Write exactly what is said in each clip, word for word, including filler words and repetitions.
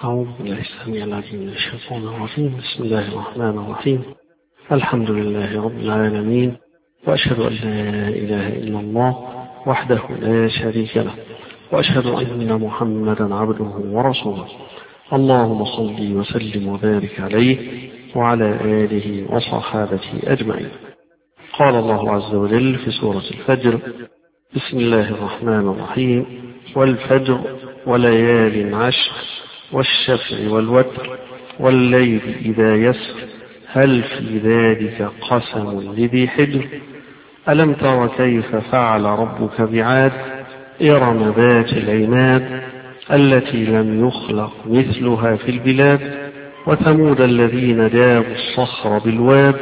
أعوذ بالله السميع العليم من الشيطان الرجيم. بسم الله الرحمن الرحيم. الحمد لله رب العالمين، وأشهد أن لا إله إلا الله وحده لا شريك له، وأشهد أن محمدا عبده ورسوله. اللهم صل وسلم وبارك عليه وعلى آله وصحابته أجمعين. قال الله عز وجل في سورة الفجر: بسم الله الرحمن الرحيم: والفجر وليال عشر والشفع والوتر والليل إذا يسر هل في ذلك قسم لذي حجر ألم تر كيف فعل ربك بعاد إرم ذات العماد التي لم يخلق مثلها في البلاد وثمود الذين جابوا الصخر بالواد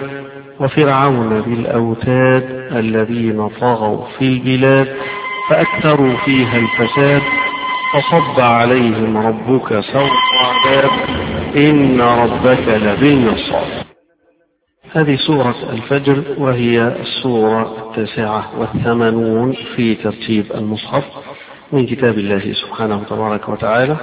وفرعون بالأوتاد الذين طغوا في البلاد فأكثروا فيها الفساد فصب عليهم ربك سوط عذاب إن ربك لبالمرصاد. هذه سورة الفجر، وهي السورة التاسعة والثمانون في ترتيب المصحف من كتاب الله سبحانه تبارك وتعالى،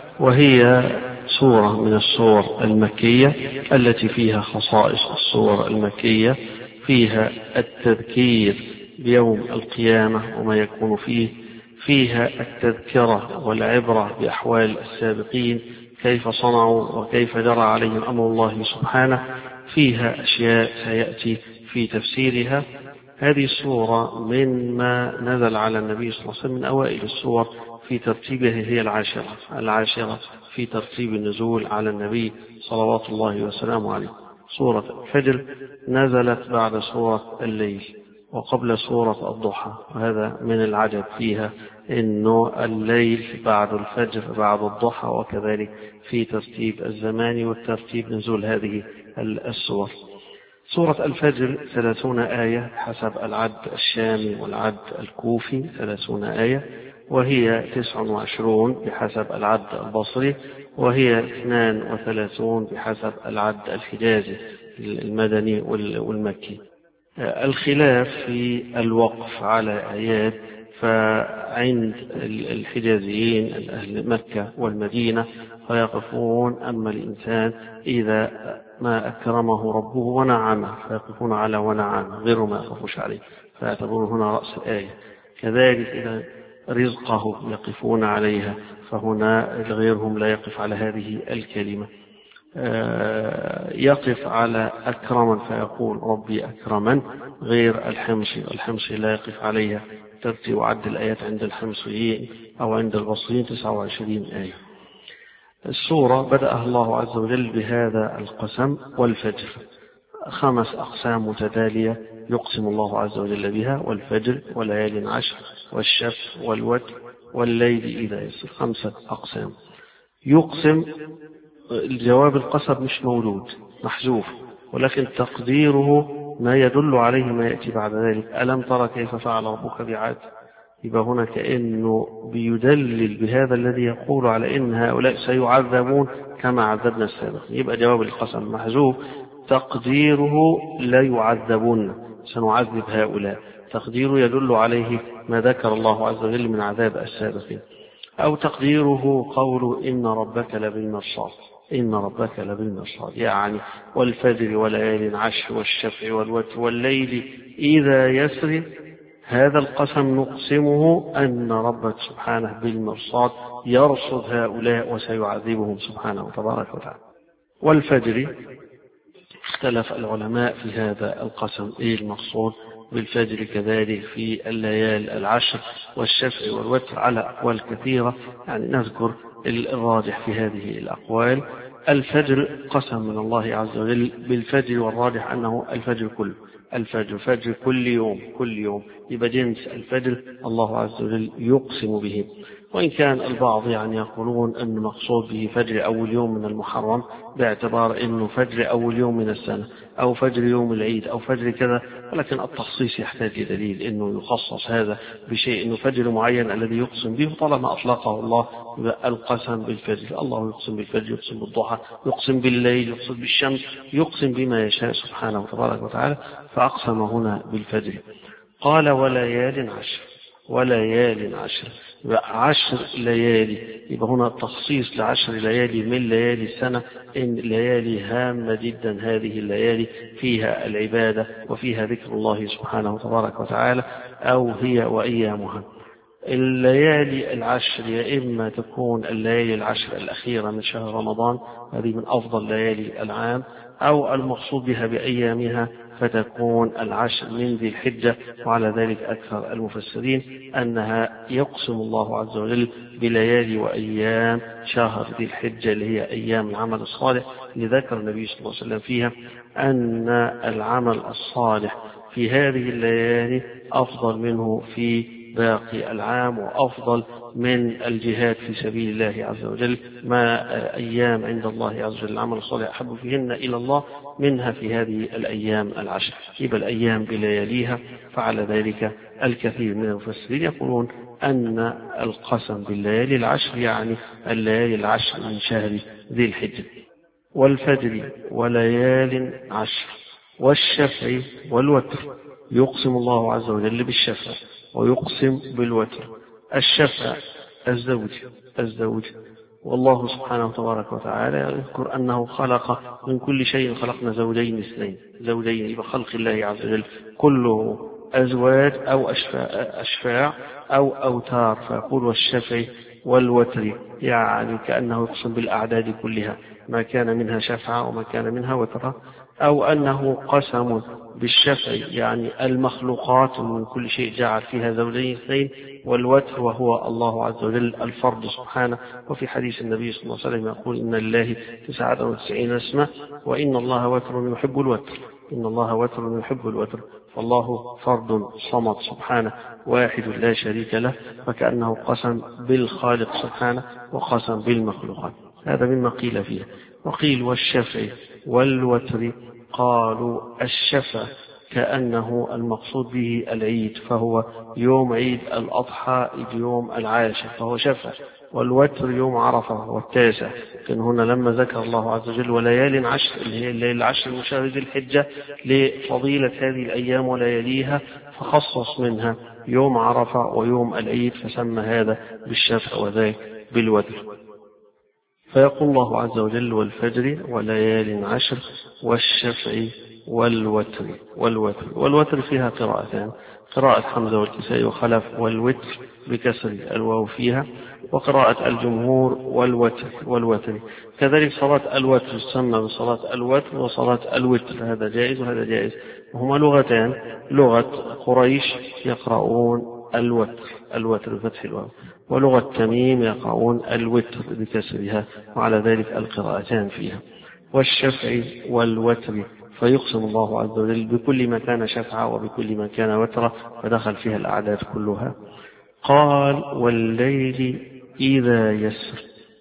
وهي سورة من السور المكية التي فيها خصائص السور المكية، فيها التذكير بيوم القيامة وما يكون فيه، فيها التذكرة والعبرة بأحوال السابقين كيف صنعوا وكيف جرى عليهم أمر الله سبحانه، فيها أشياء سيأتي في تفسيرها. هذه السورة من ما نزل على النبي صلى الله عليه وسلم من أوائل السور في ترتيبها، هي العاشرة العاشرة في ترتيب النزول على النبي صلوات الله وسلامه عليه. سورة الفجر نزلت بعد سورة الليل وقبل سورة الضحى، وهذا من العجب فيها إنه الليل بعد الفجر بعد الضحى، وكذلك في ترتيب الزمان والترتيب نزول هذه السور. سورة الفجر ثلاثون آية حسب العد الشامي والعد الكوفي، ثلاثون آية، وهي تسع وعشرون بحسب العد البصري، وهي اثنان وثلاثون بحسب العد الحجازي المدني والمكي. الخلاف في الوقف على آيات، فعند الحجازيين أهل مكة والمدينة فيقفون أما الإنسان إذا ما أكرمه ربه ونعمه فيقفون على ونعمه غير ما يقفوش عليه، فيعتبرون هنا رأس الآية. كذلك إذا رزقه يقفون عليها، فهنا غيرهم لا يقف على هذه الكلمة. يقف على أكرما فيقول ربي أكرما غير الحمصي، الحمصي لا يقف عليها. ترتيب عد الآيات عند الحمصيين أو عند البصريين تسعة وعشرين آية. السورة بدأها الله عز وجل بهذا القسم: والفجر. خمس أقسام متتالية يقسم الله عز وجل بها: والفجر وليال عشر والشفع والوتر والليل إذا يسر. خمسة أقسام يقسم. الجواب القسم مش مولود، محذوف، ولكن تقديره ما يدل عليه ما يأتي بعد ذلك: ألم ترى كيف فعل ربك بعاد. يبقى هنا كأنه بيدلل بهذا الذي يقول على إن هؤلاء سيعذبون كما عذبنا السابق. يبقى جواب القسم محذوف، تقديره لا يعذبون، سنعذب هؤلاء. تقديره يدل عليه ما ذكر الله عز وجل من عذاب السابقين. أو تقديره قول إن ربك لبالمرصاد، إن ربك لبالمرصاد، يعني والفجر وليال عشر والشفع والوتر والليل إذا يسر. هذا القسم نقسمه أن ربك سبحانه بالمرصاد يرصد هؤلاء وسيعذبهم سبحانه تبارك وتعالى. والفجر اختلف العلماء في هذا القسم، إيه المقصود بالفجر، كذلك في الليال العشر والشفع والوتر على أقوال كثيرة، يعني نذكر الراجح في هذه الأقوال. الفجر قسم من الله عز وجل بالفجر، والراجح أنه الفجر كله، الفجر فجر كل يوم كل يوم، يبقى جنس الفجر الله عز وجل يقسم به. وإن كان البعض يعني يقولون أن المقصود به فجر أول يوم من المحرم، باعتبار أنه فجر أول يوم من السنة أو فجر يوم العيد أو فجر كذا، ولكن التخصيص يحتاج إلى دليل أنه يخصص هذا بشيء، أنه فجر معين الذي يقسم به، طالما أطلقه الله القسم بالفجر. الله يقسم بالفجر، يقسم بالضحى، يقسم بالليل، يقسم بالشمس، يقسم بما يشاء سبحانه تبارك وتعالى، فأقسم هنا بالفجر. قال وليال عشر. وليال عشر. عشر ليالي، يبقى هنا تخصيص لعشر ليالي من ليالي السنة، إن ليالي هامة جدا هذه الليالي، فيها العبادة وفيها ذكر الله سبحانه تبارك وتعالى، أو هي وأيامها. الليالي العشر يا إما تكون الليالي العشر الأخيرة من شهر رمضان، هذه من أفضل ليالي العام، أو المقصود بها بأيامها فتكون العشر من ذي الحجة. وعلى ذلك أكثر المفسرين أنها يقسم الله عز وجل بليالي وأيام شهر ذي الحجة اللي هي أيام العمل الصالح، لذكر النبي صلى الله عليه وسلم فيها أن العمل الصالح في هذه الليالي أفضل منه في باقي العام، وأفضل من الجهاد في سبيل الله عز وجل. ما أيام عند الله عز وجل العمل الصالح أحب فيهن إلى الله منها في هذه الأيام العشر، يبقى الأيام بلياليها. فعلى ذلك الكثير من المفسرين يقولون أن القسم بالليالي العشر يعني الليالي العشر من شهر ذي الحجة. والفجر وليال عشر والشفع والوتر، يقسم الله عز وجل بالشفع ويقسم بالوتر. الشفع الزوج الزوج والله سبحانه تبارك وتعالى يذكر أنه خلق من كل شيء خلقنا زوجين اثنين، زوجين بخلق الله عز وجل كله أزواج أو أشفاع أو أوتار، فيقول والشفع والوتر، يعني كأنه يقسم بالأعداد كلها، ما كان منها شفعة وما كان منها وترة. أو أنه قسم بالشفع يعني المخلوقات من كل شيء جعل فيها زوجين اثنين، والوتر وهو الله عز وجل الفرد سبحانه. وفي حديث النبي صلى الله عليه وسلم يقول إن لله تسعة وتسعين اسما وإن الله وتر يحب الوتر، إن الله وتر يحب الوتر. فالله فرد صمد سبحانه واحد لا شريك له، فكأنه قسم بالخالق سبحانه وقسم بالمخلوقات. هذا مما قيل فيه. وقيل والشفع والوتر، قالوا الشفع كأنه المقصود به العيد، فهو يوم عيد الأضحى يوم العاشر فهو شفع، والوتر يوم عرفة والتاسع. لكن هنا لما ذكر الله عز وجل وليال عشر اللي هي الليل العشر من شهر ذي الحجة لفضيلة هذه الأيام ولياليها، فخصص منها يوم عرفة ويوم العيد، فسمى هذا بالشفع وذاك بالوتر. فيقول الله عز وجل والفجر وليال عشر والشفع والوتر. والوتر والوتر فيها قراءتان، قراءة حمزة والكسائي وخلف، والوتر بكسر الواو فيها، وقراءة الجمهور والوتر والوتر. كذلك صلاة الوتر تسمى بصلاة الوتر وصلاة الوتر، هذا جائز وهذا جائز. وهما لغتان، لغة قريش يقرؤون الوتر الوتر بفتح الواو، ولغة تميم يقرؤون الوتر بكسرها، وعلى ذلك القراءتان فيها. والشفع والوتر، فيقسم الله عز وجل بكل ما كان شفعا وبكل ما كان وترا، فدخل فيها الأعداد كلها. قال والليل إذا يسر،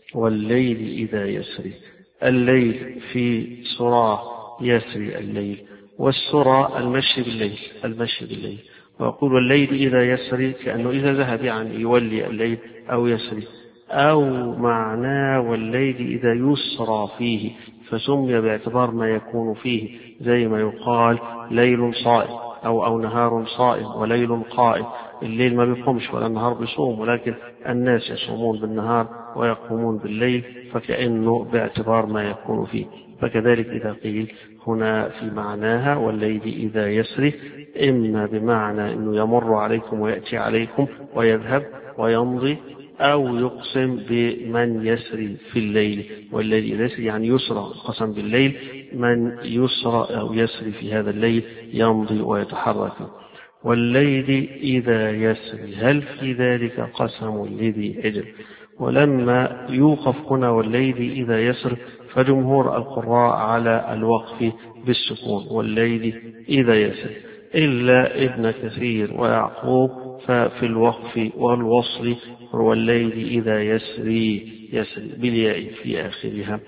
والليل إذا يسر، الليل في سرى يسري الليل، والسرى المشي بالليل المشي بالليل. ويقول والليل إذا يسري كأنه إذا ذهب يعني يولي الليل أو يسري، أو معناه والليل إذا يسرى فيه، فسمي باعتبار ما يكون فيه، زي ما يقال ليل صائم أو, أو نهار صائم وليل قائم. الليل ما بيقومش ولا النهار بيصوم، ولكن الناس يصومون بالنهار ويقومون بالليل، فكأنه باعتبار ما يكون فيه. فكذلك إذا قيل هنا في معناها والليل إذا يسري، إما بمعنى أنه يمر عليكم ويأتي عليكم ويذهب ويمضي، أو يقسم بمن يسري في الليل، والليل إذا يسري يعني يسرى، قسم بالليل من يسرى أو يسري في هذا الليل يمضي ويتحرك. والليل إذا يسري، هل في ذلك قسم لذي حجر؟ ولما يوقف هنا والليل إذا يسر، فجمهور القراء على الوقف بالسكون والليل إذا يسر، إلا ابن كثير ويعقوب ففي الوقف والوصل والليل إذا يسري يسري بالياء في آخرها.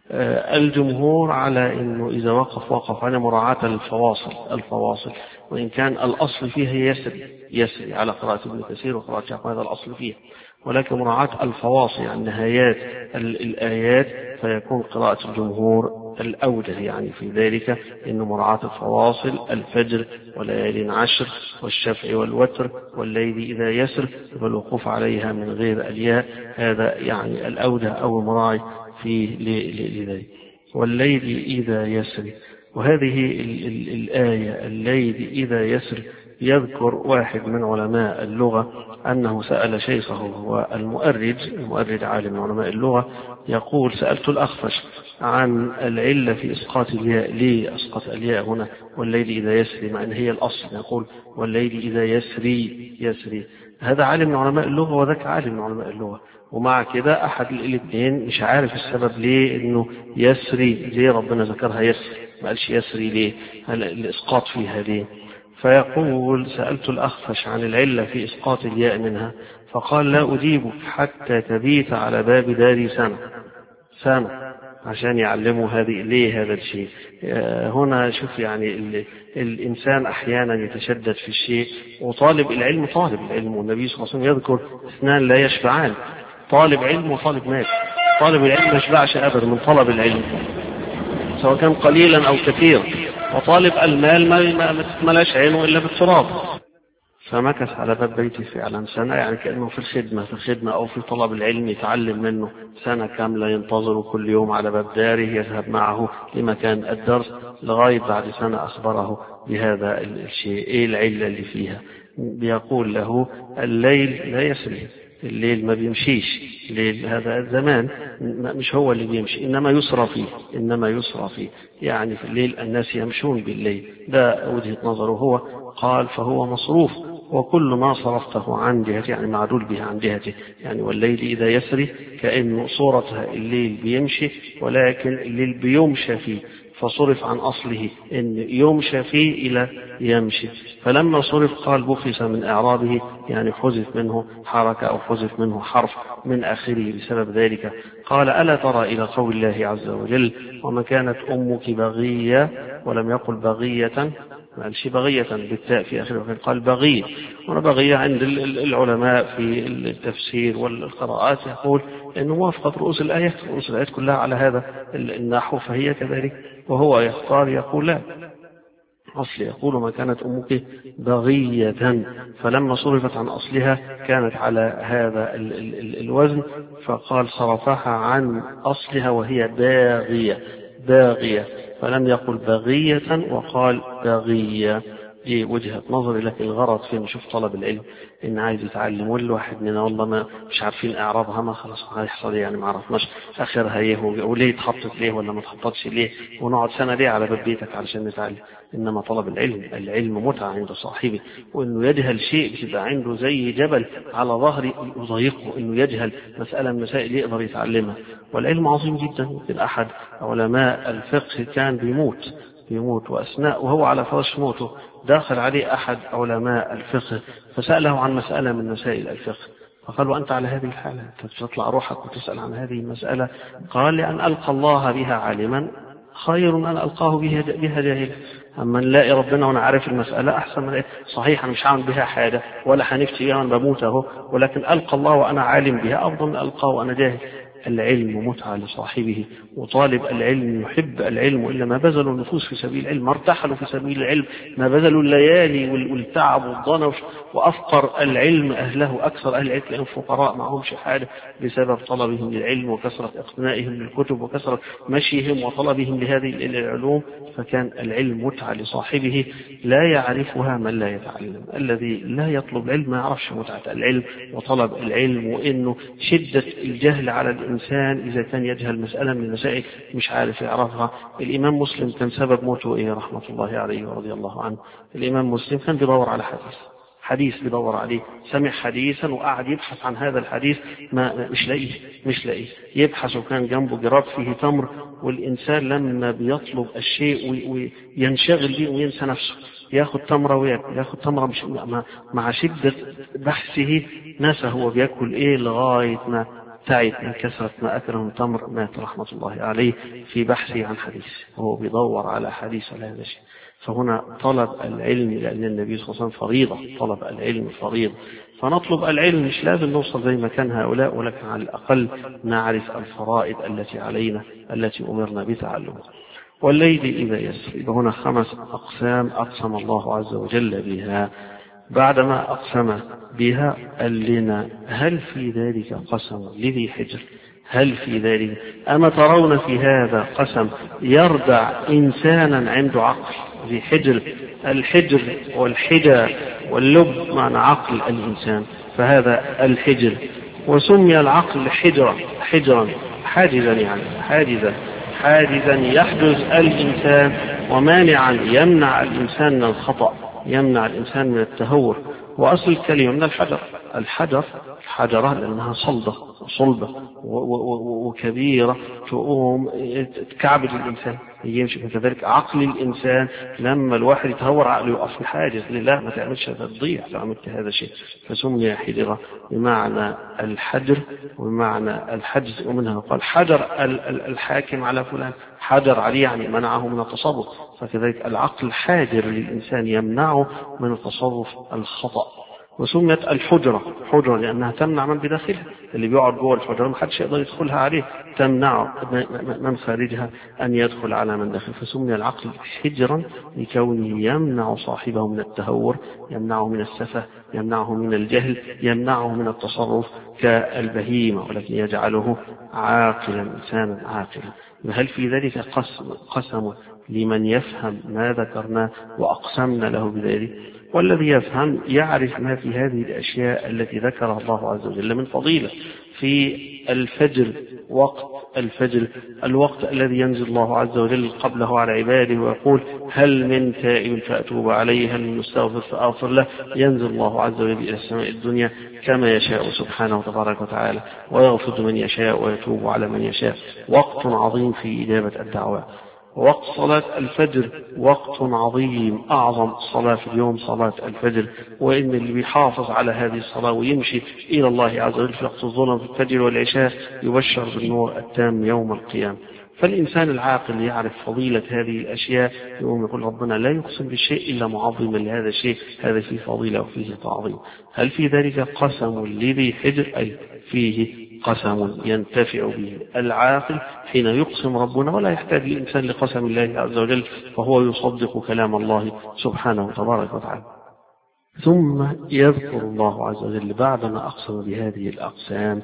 الجمهور على أنه إذا وقف وقف على مراعاة الفواصل الفواصل وإن كان الأصل فيها يسري يسري على قراءة ابن كثير وقراءة يعقوب هذا الأصل فيه، ولكن مراعاة الفواصل يعني نهايات الآيات، فيكون قراءة الجمهور الأوجه يعني في ذلك إنه مراعاة الفواصل، الفجر وليال عشر والشفع والوتر والليل إذا يسر والوقوف عليها من غير الياء، هذا يعني الأوجه أو المراعي في لذلك. والليل إذا يسر، وهذه ال ال الآية الليل إذا يسر يذكر واحد من علماء اللغة أنه سأل شيخه هو المؤرج، المؤرج عالم من علماء اللغة، يقول سألت الأخفش عن العلة في إسقاط الياء، ليه أسقط الياء هنا والليل إذا يسري مع أن هي الأصل، يقول والليل إذا يسري يسري. هذا عالم من علماء اللغة وذاك عالم من علماء اللغة، ومع كده أحد الاثنين مش عارف السبب ليه إنه يسري، ليه ربنا ذكرها يسري ما قالش يسري ليه، الإسقاط فيها ليه. فيقول سألت الأخفش عن العلة في إسقاط الياء منها فقال لا أجيبك حتى تبيت على باب داري سنة سنة عشان يعلموا هذه ليه هذا الشيء. هنا شوف يعني ال... الإنسان أحيانا يتشدد في الشيء، وطالب العلم طالب العلم، والنبي صلى الله عليه وسلم يذكر اثنان لا يشبعان، طالب علم وطالب مال. طالب العلم ما يشبعش أبدا من طلب العلم سواء كان قليلا أو كثيرا، وطالب المال ما تتملاش عينه إلا بالتراب. فمكث على باب بيتي فعلا سنة، يعني كأنه في الخدمة في الخدمة أو في طلب العلم يتعلم منه سنة كاملة، ينتظر كل يوم على باب داره، يذهب معه لمكان الدرس لغاية بعد سنة أخبره بهذا الشيء، إيه العلة اللي فيها. بيقول له الليل لا يسري، الليل ما بيمشيش، الليل هذا الزمان مش هو اللي بيمشي، إنما يسرى فيه إنما يسرى فيه يعني في الليل الناس يمشون بالليل، ده وجهة نظره هو. قال فهو مصروف، وكل ما صرفته عن جهته يعني معدول به عن جهته، يعني والليل إذا يسري كأنه صورتها الليل بيمشي ولكن الليل بيمشى فيه، فصرف عن أصله إن يمشى فيه إلى يمشي، فلما صرف قال بخس من إعرابه يعني حذف منه حركة أو حذف منه حرف من آخره بسبب ذلك. قال ألا ترى إلى قول الله عز وجل وما كانت أمك بغية، ولم يقل بغية، ما قالش بغية بالتاء في آخره، قال بغية. وأنا بغية عند العلماء في التفسير والقراءات يقول إنه موافقة رؤوس الآيات، رؤوس الآيات كلها على هذا النحو فهي كذلك، وهو يختار يقول لا أصل، يقول ما كانت أمك بغية، فلما صرفت عن أصلها كانت على هذا ال ال ال الوزن، فقال صرفها عن أصلها وهي باغية باغية، فلم يقل بغية وقال باغية. دي وجهة نظري، لكن الغرض في نشوف طلب العلم إن عايز يتعلم، والواحد مننا والله ما مش عارفين إعرابها، ما خلاص هيحصل يعني ما عرفناش آخرها إيه وليه اتحطت ليه ولا ما اتحطتش ليه، ونقعد سنة ليه على باب بيتك علشان نتعلم. إنما طلب العلم العلم متعة عند صاحبه، وإنه يجهل شيء بتبقى عنده زي جبل على ظهره يضيقه، إنه يجهل مسألة من مسائل يقدر يتعلمها، والعلم عظيم جدا. يمكن أحد علماء الفقه كان بيموت بيموت وأثناء وهو على فراش موته داخل عليه أحد علماء الفقه فسأله عن مسألة من مسائل الفقه، فقال وأنت على هذه الحالة تطلع روحك وتسأل عن هذه المسألة؟ قال لأن ألقى الله بها عالما خير من أن ألقاه بها جاهلا، أما نلاقي ربنا وأنا عارف المسألة أحسن من صحيح أنا مش هعمل بها حاجة ولا هنفتي بها وأنا بموت أهو، ولكن ألقى الله وأنا عالم بها أفضل من ألقاه وأنا جاهل. العلم متعة لصاحبه، وطالب العلم يحب العلم، وإلا ما بذلوا النفوس في سبيل العلم، ما ارتحلوا في سبيل العلم، ما بذلوا الليالي والتعب والضنش، وأفقر العلم أهله، أكثر أهل العلم لأن فقراء معهمش حاجة بسبب طلبهم للعلم وكثرة اقتنائهم للكتب وكثرة مشيهم وطلبهم لهذه العلوم. فكان العلم متعة لصاحبه لا يعرفها من لا يتعلم، الذي لا يطلب العلم ما يعرفش متعة العلم وطلب العلم، وإنه شدة الجهل على الإنسان إذا كان يجهل مسألة من المسائل مش عارف يعرفها. الإمام مسلم كان سبب موته إيه رحمة الله عليه ورضي الله عنه، الإمام مسلم كان بيدور على حديث حديث بيدور عليه، سمع حديثا وقعد يبحث عن هذا الحديث ما مش لاقيه مش لاقيه يبحث، وكان جنبه جراب فيه تمر، والإنسان لما بيطلب الشيء وينشغل به وينسى نفسه ياخد تمرة وياكل، ياخد تمرة مش مع شدة بحثه نسى هو بياكل ايه لغاية ما تعب من كثرة ما أكله من تمر مات رحمة الله عليه في بحثه عن حديث، وهو بيدور على حديث على هذا الشيء. فهنا طلب العلم لأن النبي صلى الله عليه وسلم فريضة، طلب العلم فريضة، فنطلب العلم، مش لازم نوصل زي ما كان هؤلاء، ولكن على الأقل نعرف الفرائض التي علينا التي أمرنا بتعلمها. والليل إذا يسر، هنا خمس أقسام أقسم الله عز وجل بها. بعدما أقسم بها قال لنا هل في ذلك قسم لذي حجر؟ هل في ذلك أما ترون في هذا قسم يردع إنسانا عنده عقل؟ ذي حجر، الحجر والحجى واللب معنى عقل الإنسان، فهذا الحجر. وسمي العقل حجرا حجرا حاجزا، يعني حاجزا حاجزا يحجز الإنسان ومانعا يمنع الإنسان من الخطأ، يمنع الإنسان من التهور. وأصل الكلمة من الحجر، الحجر حجرة لأنها صلبة صلبة وكبيرة تقوم تكعبد الإنسان يمشي. كذلك عقل الإنسان لما الواحد يتهور عقله يقف في حاجز لله، ما تعملش هذا تضيع لو عملت هذا الشيء. فسمي حجرة بمعنى الحجر وبمعنى الحجز. ومنها قال حجر الحاكم على فلان، حجر عليه يعني منعه من التصرف. فكذلك العقل حاجر للإنسان يمنعه من التصرف الخطأ. وسميت الحجرة حجرة لأنها تمنع من بداخلها، اللي بيقعد جوه الحجرة ما حدش يقدر يدخلها عليه، تمنع من خارجها أن يدخل على من داخل. فسمي العقل حجرا لكونه يمنع صاحبه من التهور، يمنعه من السفه، يمنعه من الجهل، يمنعه من التصرف كالبهيمة، ولكن يجعله عاقلا إنسانا عاقلا. هل في ذلك قسم قسم لمن يفهم ما ذكرناه وأقسمنا له بذلك؟ والذي يفهم يعرف ما في هذه الأشياء التي ذكرها الله عز وجل من فضيلة. في الفجر، وقت الفجر الوقت الذي ينزل الله عز وجل قبله على عباده ويقول هل من تائب فأتوب عليه، هل من مستغفر فأغفر له. ينزل الله عز وجل إلى السماء الدنيا كما يشاء سبحانه وتبارك وتعالى، ويغفر من يشاء ويتوب على من يشاء. وقت عظيم في إجابة الدعوات. وقت صلاة الفجر وقت عظيم، أعظم صلاة في اليوم صلاة الفجر. وإن اللي بيحافظ على هذه الصلاة ويمشي إلى الله عز وجل في وقت الظلم في الفجر والعشاء يبشر بالنور التام يوم القيامة. فالإنسان العاقل يعرف فضيلة هذه الأشياء، يقوم يقول ربنا لا يقسم بالشيء إلا معظما لهذا الشيء، هذا فيه فضيلة وفيه تعظيم. هل في ذلك قسم لذي حجر؟ أي فيه قسم ينتفع به العاقل حين يقسم ربنا، ولا يحتاج الإنسان لقسم الله عز وجل، فهو يصدق كلام الله سبحانه وتبارك وتعالى. ثم يذكر الله عز وجل بعدما أقسم بهذه الأقسام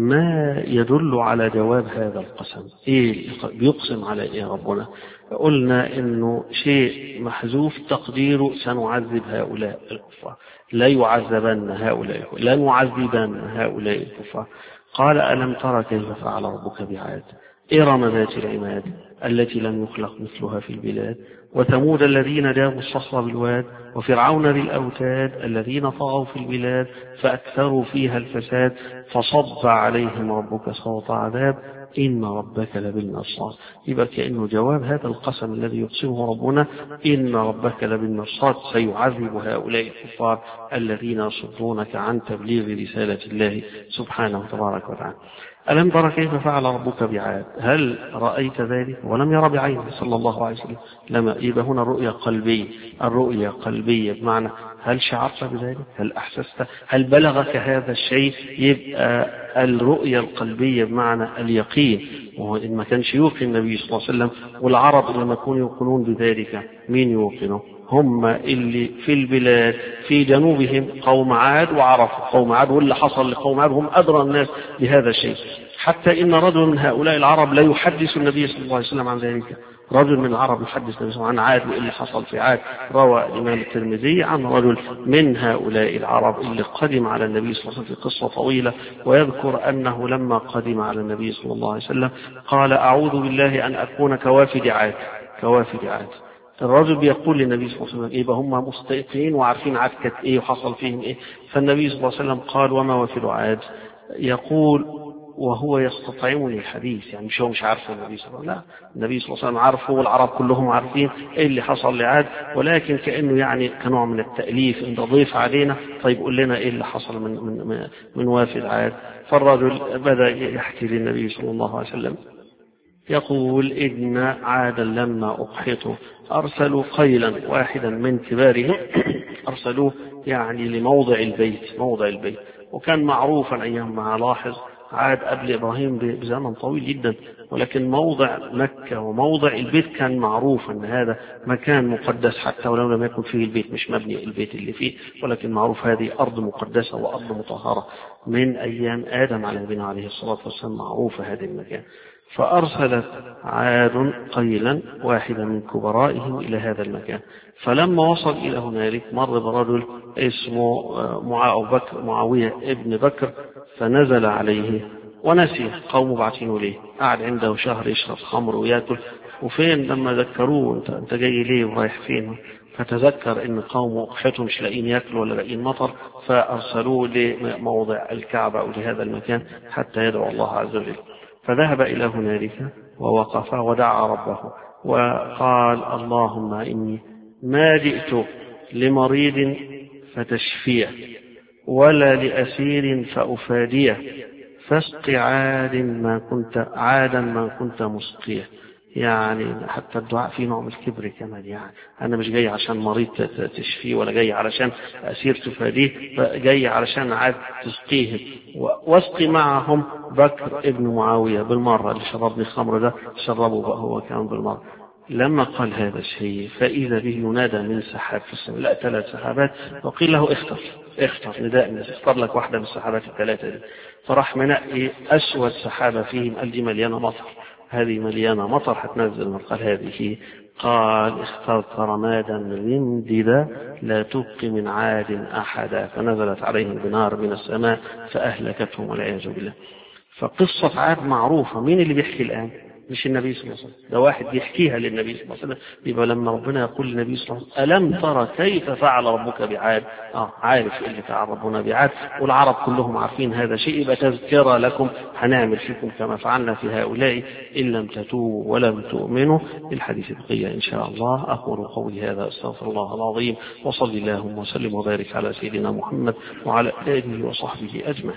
ما يدل على جواب هذا القسم. إيه بيقسم على إيه ربنا؟ قلنا إنه شيء محذوف تقديره سنعذب هؤلاء الكفار، لا يعذبن هؤلاء، لا نعذبن هؤلاء الكفار. قال ألم ترى كيف فعل ربك بعاد إرم ذات العماد التي لم يخلق مثلها في البلاد، وثمود الذين جابوا الصخر بالواد، وفرعون ذي الأوتاد الذين طغوا في البلاد فأكثروا فيها الفساد، فصب عليهم ربك صوت عذاب إن ربك لبالمرصاد. يبقى كأنه جواب هذا القسم الذي يقسمه ربنا إن ربك لبالمرصاد، سيعذب هؤلاء الكفار الذين يصدونك عن تبليغ رسالة الله سبحانه وتبارك وتعالى. ألم تر كيف فعل ربك بعاد؟ هل رأيت ذلك؟ ولم يرى بعينه صلى الله عليه وسلم. لما يبقى هنا رؤية قلبية، الرؤية قلبية بمعنى هل شعرت بذلك؟ هل أحسست؟ هل بلغك هذا الشيء؟ يبقى الرؤية القلبية بمعنى اليقين. وإن ما كانش يوقن النبي صلى الله عليه وسلم، والعرب لما يكونوا يوقنون بذلك مين يوقنوا؟ هم اللي في البلاد في جنوبهم قوم عاد، وعرفوا قوم عاد واللي حصل لقوم عاد، هم أدرى الناس بهذا الشيء. حتى إن رجل من هؤلاء العرب لا يحدث النبي صلى الله عليه وسلم عن ذلك. رجل من العرب يحدث النبي صلى الله عليه وسلم عن عاد واللي حصل في عاد. روى الإمام الترمذي عن رجل من هؤلاء العرب اللي قدم على النبي صلى الله عليه وسلم في قصة طويلة، ويذكر أنه لما قدم على النبي صلى الله عليه وسلم قال أعوذ بالله أن أكون كوافد عاد. كوافد عاد. الرجل بيقول للنبي صلى الله عليه وسلم إيه، هم مستيقنين وعارفين عاد كانت إيه وحصل فيهم إيه. فالنبي صلى الله عليه وسلم قال وما وافد عاد؟ يقول وهو يستطعمني الحديث، يعني مش هو مش عارف النبي صلى الله عليه وسلم، لا النبي صلى الله عليه وسلم عارفه والعرب كلهم عارفين إيه اللي حصل لعاد، ولكن كأنه يعني كنوع من التأليف إن ضيف علينا، طيب قول لنا إيه اللي حصل من من من وافد عاد. فالرجل بدأ يحكي للنبي صلى الله عليه وسلم يقول إن عادا لما أقحطوا أرسلوا قيلا واحدا من كبارهم أرسلوه يعني لموضع البيت، موضع البيت. وكان معروفا أيام ما لاحظ عاد قبل إبراهيم بزمن طويل جدا، ولكن موضع مكة وموضع البيت كان معروف أن هذا مكان مقدس، حتى ولو لم يكن فيه البيت، مش مبني البيت اللي فيه، ولكن معروف هذه أرض مقدسة وأرض مطهرة من أيام آدم على نبينا عليه الصلاة والسلام، معروفة هذه المكان. فأرسلت عاد قيلا واحدا من كبرائهم إلى هذا المكان. فلما وصل إلى هنالك مر برجل اسمه معاوية ابن بكر، فنزل عليه ونسي قومه بعتينه ليه، قعد عنده شهر يشرب خمر ويأكل، وفين لما ذكروه انت, انت جاي ليه ورايح فين، فتذكر ان قومه قحتهم مش لاقين ياكلوا ولا لاقين مطر، فأرسلوه لموضع الكعبة أو لهذا المكان حتى يدعو الله عز وجل. فذهب إلى هنالك ووقف ودعا ربه وقال اللهم إني ما جئت لمريض فتشفيه ولا لأسير فأفاديه، فاسق عاد ما كنت عادا ما كنت مسقيه. يعني حتى الدعاء فيه نوع من الكبر كمان، يعني أنا مش جاي عشان مريض تشفيه ولا جاي علشان أسير تفاديه، جاي علشان عاد تسقيه. واسقي معهم بكر ابن معاوية بالمرة، اللي شربني الخمر ده شربه بقى هو كان بالمرة. لما قال هذا الشيء فإذا به ينادى من سحاب في السماء، لا ثلاث سحابات، وقيل له اختر اختر نداء من اختار لك واحدة من السحابات الثلاثة دي. فراح منقي أسود سحابة فيهم، قال دي مليانة مطر، هذه مليانة مطر هتنزل من. قال هذه، قال اخترت رمادا رمددا لا تبقي من عاد أحدا، فنزلت عليهم بنار من السماء فأهلكتهم والعياذ بالله. فقصة عاد معروفة. مين اللي بيحكي الآن؟ مش النبي صلى الله عليه وسلم، ده واحد بيحكيها للنبي صلى الله عليه وسلم. يبقى لما ربنا يقول للنبي صلى الله عليه وسلم ألم ترى كيف فعل ربك بعاد، اه عارف اللي فعل ربنا بعاد، والعرب كلهم عارفين هذا شيء، يبقى تذكرة لكم هنعمل فيكم كما فعلنا في هؤلاء إن لم تتوبوا ولم تؤمنوا. الحديث بقية إن شاء الله. أقول قولي هذا أستغفر الله العظيم، وصلي اللهم وسلم وبارك على سيدنا محمد وعلى آله وصحبه أجمعين.